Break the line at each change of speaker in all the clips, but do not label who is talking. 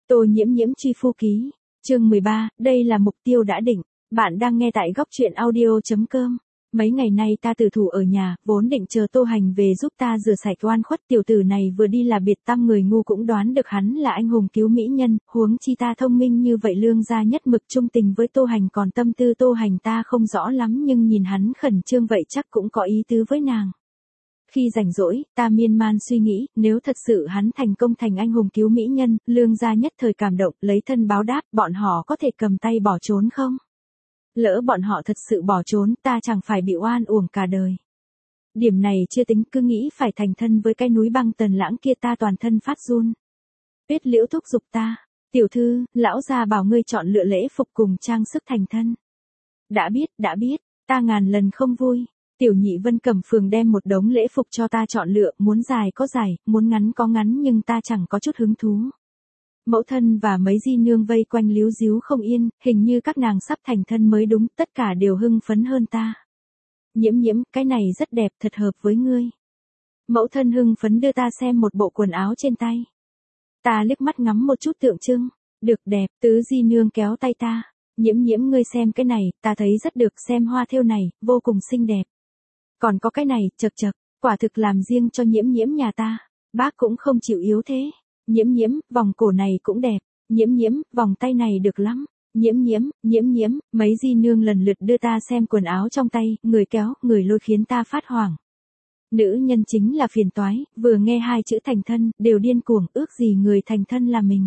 Tô Nhiễm Nhiễm truy phu ký. Chương 13, đây là mục tiêu đã định. Bạn đang nghe tại góc truyện audio.com. Mấy ngày nay ta tử thủ ở nhà, vốn định chờ Tô Hành về giúp ta rửa sạch oan khuất. Tiểu tử này vừa đi là biệt tâm, người ngu cũng đoán được hắn là anh hùng cứu mỹ nhân, huống chi ta thông minh như vậy, lương gia nhất mực trung tình với Tô Hành, còn tâm tư Tô Hành ta không rõ lắm, nhưng nhìn hắn khẩn trương vậy chắc cũng có ý tứ với nàng. Khi rảnh rỗi, ta miên man suy nghĩ, nếu thật sự hắn thành công thành anh hùng cứu mỹ nhân, lương gia nhất thời cảm động, lấy thân báo đáp, bọn họ có thể cầm tay bỏ trốn không? Lỡ bọn họ thật sự bỏ trốn, ta chẳng phải bị oan uổng cả đời. Điểm này chưa tính, cứ nghĩ phải thành thân với cái núi băng Tần Lãng kia ta toàn thân phát run. Tuyết Liễu thúc giục ta, tiểu thư, lão gia bảo ngươi chọn lựa lễ phục cùng trang sức thành thân. Đã biết, ta ngàn lần không vui. Tiểu Nhị Vân Cẩm Phường đem một đống lễ phục cho ta chọn lựa, muốn dài có dài, muốn ngắn có ngắn, nhưng ta chẳng có chút hứng thú. Mẫu thân và mấy di nương vây quanh líu díu không yên, hình như các nàng sắp thành thân mới đúng, tất cả đều hưng phấn hơn ta. Nhiễm Nhiễm, cái này rất đẹp, thật hợp với ngươi. Mẫu thân hưng phấn đưa ta xem một bộ quần áo trên tay. Ta liếc mắt ngắm một chút tượng trưng, được đẹp, tứ di nương kéo tay ta. Nhiễm Nhiễm, ngươi xem cái này, ta thấy rất được, xem hoa thêu này, vô cùng xinh đẹp. Còn có cái này, chật, quả thực làm riêng cho Nhiễm Nhiễm nhà ta. Bác cũng không chịu yếu thế. Nhiễm Nhiễm, vòng cổ này cũng đẹp. Nhiễm Nhiễm, vòng tay này được lắm. Nhiễm Nhiễm, mấy di nương lần lượt đưa ta xem quần áo trong tay, người kéo, người lôi khiến ta phát hoảng. Nữ nhân chính là phiền toái, vừa nghe hai chữ thành thân, đều điên cuồng, ước gì người thành thân là mình.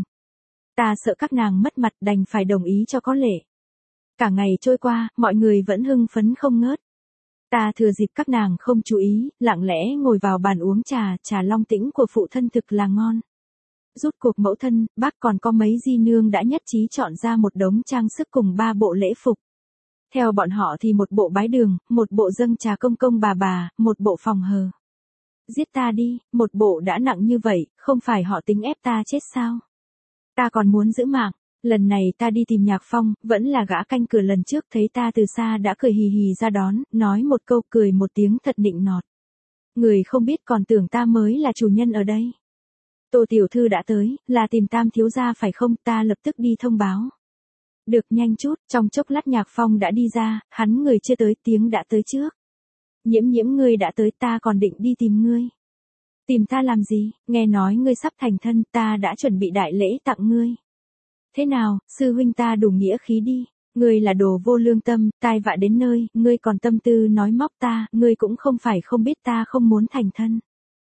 Ta sợ các nàng mất mặt, đành phải đồng ý cho có lệ. Cả ngày trôi qua, mọi người vẫn hưng phấn không ngớt. Ta thừa dịp các nàng không chú ý, lặng lẽ ngồi vào bàn uống trà long tĩnh của phụ thân thực là ngon. Rút cuộc mẫu thân, bác còn có mấy di nương đã nhất trí chọn ra một đống trang sức cùng 3 bộ lễ phục. Theo bọn họ thì một bộ bái đường, một bộ dâng trà công công bà, một bộ phòng hờ. Giết ta đi, một bộ đã nặng như vậy, không phải họ tính ép ta chết sao? Ta còn muốn giữ mạng. Lần này ta đi tìm Nhạc Phong, vẫn là gã canh cửa lần trước, thấy ta từ xa đã cười hì hì ra đón, nói một câu, cười một tiếng thật nịnh nọt. Người không biết còn tưởng ta mới là chủ nhân ở đây. Tô tiểu thư đã tới, là tìm Tam thiếu gia phải không? Ta lập tức đi thông báo. Được, nhanh chút, trong chốc lát Nhạc Phong đã đi ra, hắn người chưa tới, tiếng đã tới trước. Nhiễm Nhiễm, ngươi đã tới, ta còn định đi tìm ngươi. Tìm ta làm gì? Nghe nói ngươi sắp thành thân, ta đã chuẩn bị đại lễ tặng ngươi. Thế nào, sư huynh ta đủ nghĩa khí đi. Ngươi là đồ vô lương tâm, tai vạ đến nơi, ngươi còn tâm tư nói móc ta, ngươi cũng không phải không biết ta không muốn thành thân.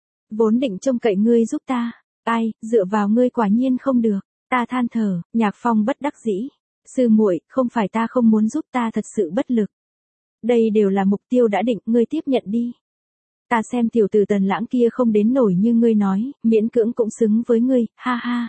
Vốn định trông cậy ngươi giúp ta, ai, dựa vào ngươi quả nhiên không được. Ta than thở, Nhạc Phong bất đắc dĩ. Sư muội, không phải ta không muốn giúp, ta thật sự bất lực. Đây đều là mục tiêu đã định, ngươi tiếp nhận đi. Ta xem tiểu tử Tần Lãng kia không đến nổi như ngươi nói, miễn cưỡng cũng xứng với ngươi, ha ha.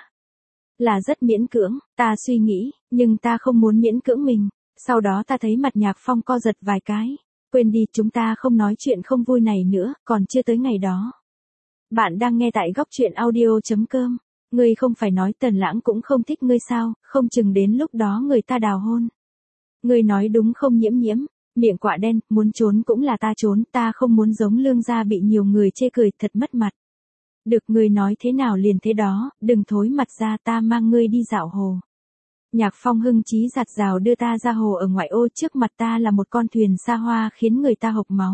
Là rất miễn cưỡng, ta suy nghĩ, nhưng ta không muốn miễn cưỡng mình. Sau đó ta thấy mặt Nhạc Phong co giật vài cái. Quên đi, chúng ta không nói chuyện không vui này nữa, còn chưa tới ngày đó. Bạn đang nghe tại góc truyện audio.com. Ngươi không phải nói Tần Lãng cũng không thích ngươi sao, không chừng đến lúc đó người ta đào hôn. Ngươi nói đúng không Nhiễm Nhiễm? Miệng quạ đen, muốn trốn cũng là ta trốn, ta không muốn giống lương gia bị nhiều người chê cười, thật mất mặt. Được, ngươi nói thế nào liền thế đó, đừng thối mặt ra, ta mang ngươi đi dạo hồ. Nhạc Phong hưng chí giạt rào đưa ta ra hồ ở ngoại ô, trước mặt ta là một con thuyền xa hoa khiến người ta hộc máu.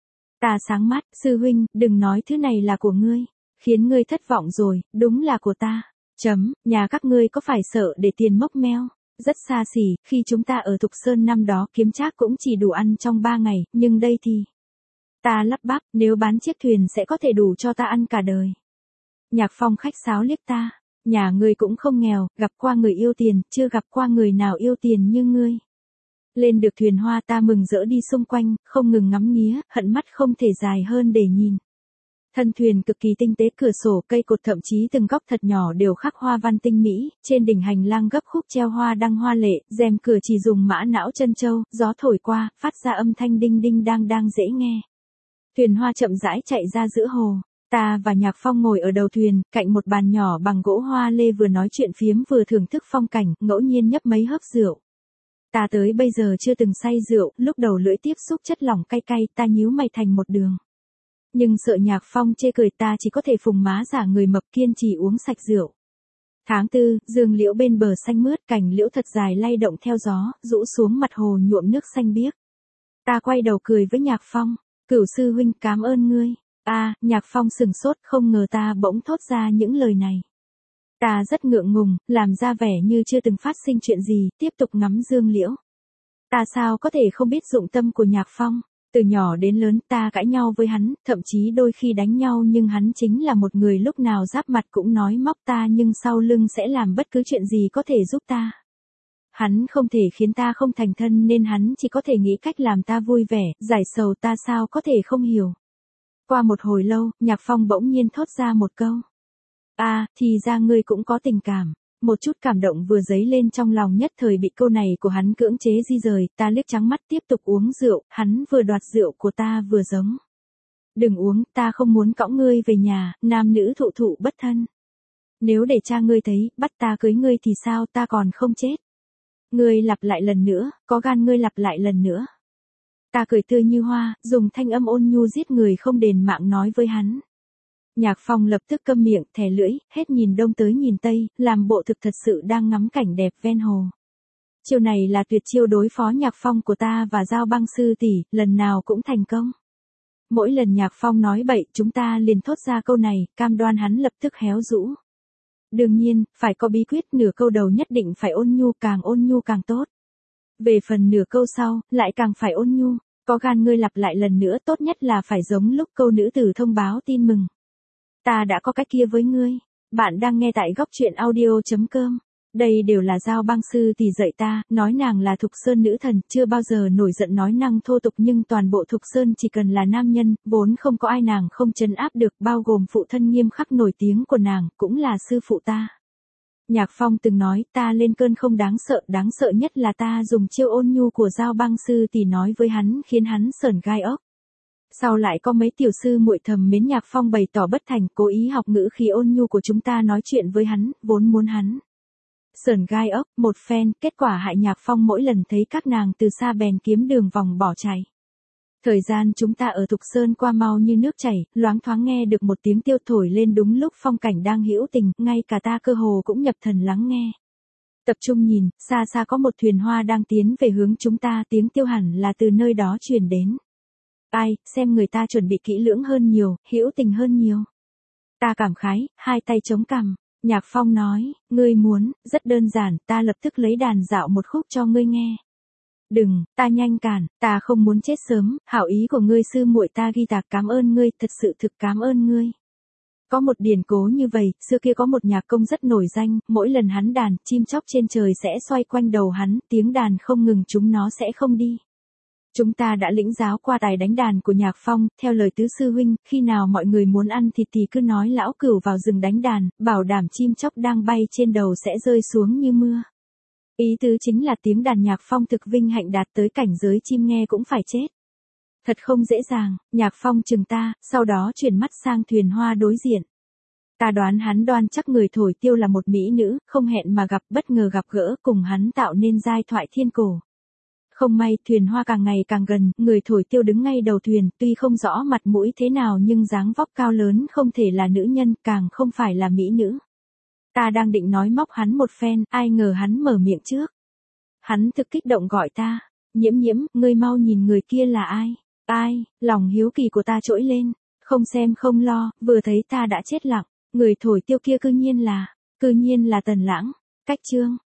Ta sáng mắt, sư huynh, đừng nói thứ này là của ngươi, khiến ngươi thất vọng rồi, đúng là của ta. Nhà các ngươi có phải sợ để tiền mốc meo? Rất xa xỉ, khi chúng ta ở Thục Sơn năm đó kiếm trác cũng chỉ đủ ăn trong 3 ngày, nhưng đây thì... Ta lắp bắp, nếu bán chiếc thuyền sẽ có thể đủ cho ta ăn cả đời. Nhạc Phong khách sáo liếc ta, nhà ngươi cũng không nghèo, gặp qua người yêu tiền, chưa gặp qua người nào yêu tiền như ngươi. Lên được thuyền hoa ta mừng rỡ đi xung quanh, không ngừng ngắm nghía, hận mắt không thể dài hơn để nhìn. Thân thuyền cực kỳ tinh tế, cửa sổ, cây cột, thậm chí từng góc thật nhỏ đều khắc hoa văn tinh mỹ, trên đỉnh hành lang gấp khúc treo hoa đăng hoa lệ, rèm cửa chỉ dùng mã não chân châu, gió thổi qua, phát ra âm thanh đinh đinh đang dễ nghe. Thuyền hoa chậm rãi chạy ra giữa hồ. Ta và Nhạc Phong ngồi ở đầu thuyền, cạnh một bàn nhỏ bằng gỗ hoa lê, vừa nói chuyện phiếm vừa thưởng thức phong cảnh, ngẫu nhiên nhấp mấy hớp rượu. Ta tới bây giờ chưa từng say rượu, lúc đầu lưỡi tiếp xúc chất lỏng cay cay, ta nhíu mày thành một đường. Nhưng sợ Nhạc Phong chê cười, ta chỉ có thể phùng má giả người mập kiên trì uống sạch rượu. Tháng 4, dương liễu bên bờ xanh mướt, cành liễu thật dài lay động theo gió, rũ xuống mặt hồ nhuộm nước xanh biếc. Ta quay đầu cười với Nhạc Phong, Cửu sư huynh cảm ơn ngươi. Nhạc Phong sừng sốt, không ngờ ta bỗng thốt ra những lời này. Ta rất ngượng ngùng, làm ra vẻ như chưa từng phát sinh chuyện gì, tiếp tục ngắm dương liễu. Ta sao có thể không biết dụng tâm của Nhạc Phong. Từ nhỏ đến lớn ta cãi nhau với hắn, thậm chí đôi khi đánh nhau, nhưng hắn chính là một người lúc nào giáp mặt cũng nói móc ta, nhưng sau lưng sẽ làm bất cứ chuyện gì có thể giúp ta. Hắn không thể khiến ta không thành thân, nên hắn chỉ có thể nghĩ cách làm ta vui vẻ, giải sầu, ta sao có thể không hiểu. Qua một hồi lâu, Nhạc Phong bỗng nhiên thốt ra một câu. Thì ra ngươi cũng có tình cảm. Một chút cảm động vừa dấy lên trong lòng, nhất thời bị câu này của hắn cưỡng chế di rời, ta liếc trắng mắt tiếp tục uống rượu, hắn vừa đoạt rượu của ta vừa giống. Đừng uống, ta không muốn cõng ngươi về nhà, nam nữ thụ thụ bất thân. Nếu để cha ngươi thấy, bắt ta cưới ngươi thì sao, ta còn không chết. Ngươi lặp lại lần nữa, có gan ngươi lặp lại lần nữa. Ta cười tươi như hoa, dùng thanh âm ôn nhu giết người không đền mạng nói với hắn. Nhạc Phong lập tức câm miệng, thè lưỡi, hết nhìn đông tới nhìn tây, làm bộ thực thật sự đang ngắm cảnh đẹp ven hồ. Chiêu này là tuyệt chiêu đối phó Nhạc Phong của ta và Giao Băng sư tỷ, lần nào cũng thành công. Mỗi lần Nhạc Phong nói bậy, chúng ta liền thốt ra câu này, cam đoan hắn lập tức héo rũ. Đương nhiên, phải có bí quyết, nửa câu đầu nhất định phải ôn nhu càng tốt. Về phần nửa câu sau, lại càng phải ôn nhu, có gan ngươi lặp lại lần nữa, tốt nhất là phải giống lúc câu nữ tử thông báo tin mừng. Ta đã có cách kia với ngươi. Bạn đang nghe tại góc truyện audio.com. Đây đều là Giao Băng sư tỷ dạy ta, nói nàng là Thục Sơn nữ thần, chưa bao giờ nổi giận nói năng thô tục, nhưng toàn bộ Thục Sơn chỉ cần là nam nhân, vốn không có ai nàng không trấn áp được, bao gồm phụ thân nghiêm khắc nổi tiếng của nàng, cũng là sư phụ ta. Nhạc Phong từng nói, ta lên cơn không đáng sợ nhất là ta dùng chiêu ôn nhu của Giao Băng sư tỷ nói với hắn, khiến hắn sởn gai ốc. Sau lại có mấy tiểu sư muội thầm mến Nhạc Phong bày tỏ bất thành, cố ý học ngữ khí ôn nhu của chúng ta nói chuyện với hắn, vốn muốn hắn sởn gai ốc một phen, kết quả hại Nhạc Phong mỗi lần thấy các nàng từ xa bèn kiếm đường vòng bỏ chạy. Thời gian chúng ta ở Thục Sơn qua mau như nước chảy, loáng thoáng nghe được một tiếng tiêu thổi lên đúng lúc phong cảnh đang hữu tình, ngay cả ta cơ hồ cũng nhập thần lắng nghe. Tập trung nhìn, xa xa có một thuyền hoa đang tiến về hướng chúng ta, tiếng tiêu hẳn là từ nơi đó truyền đến. Xem người ta chuẩn bị kỹ lưỡng hơn nhiều, hữu tình hơn nhiều. Ta cảm khái, hai tay chống cằm. Nhạc Phong nói, ngươi muốn, rất đơn giản, ta lập tức lấy đàn dạo một khúc cho ngươi nghe. Đừng, ta nhanh cản, ta không muốn chết sớm, hảo ý của ngươi sư muội ta ghi tạc, cảm ơn ngươi, thật sự thực cảm ơn ngươi. Có một điển cố như vậy, xưa kia có một nhạc công rất nổi danh, mỗi lần hắn đàn, chim chóc trên trời sẽ xoay quanh đầu hắn, tiếng đàn không ngừng chúng nó sẽ không đi. Chúng ta đã lĩnh giáo qua tài đánh đàn của Nhạc Phong, theo lời tứ sư huynh, khi nào mọi người muốn ăn thịt thì cứ nói lão Cửu vào rừng đánh đàn, bảo đảm chim chóc đang bay trên đầu sẽ rơi xuống như mưa. Ý tứ chính là tiếng đàn Nhạc Phong thực vinh hạnh đạt tới cảnh giới chim nghe cũng phải chết. Thật không dễ dàng, Nhạc Phong chừng ta, sau đó chuyển mắt sang thuyền hoa đối diện. Ta đoán hắn đoan chắc người thổi tiêu là một mỹ nữ, không hẹn mà gặp, bất ngờ gặp gỡ, cùng hắn tạo nên giai thoại thiên cổ. Không may, thuyền hoa càng ngày càng gần, người thổi tiêu đứng ngay đầu thuyền, tuy không rõ mặt mũi thế nào nhưng dáng vóc cao lớn, không thể là nữ nhân, càng không phải là mỹ nữ. Ta đang định nói móc hắn một phen, ai ngờ hắn mở miệng trước. Hắn thực kích động gọi ta, Nhiễm Nhiễm, ngươi mau nhìn người kia là ai? Lòng hiếu kỳ của ta trỗi lên, không xem không lo, vừa thấy ta đã chết lặng, người thổi tiêu kia cư nhiên là Tần Lãng. Cách chương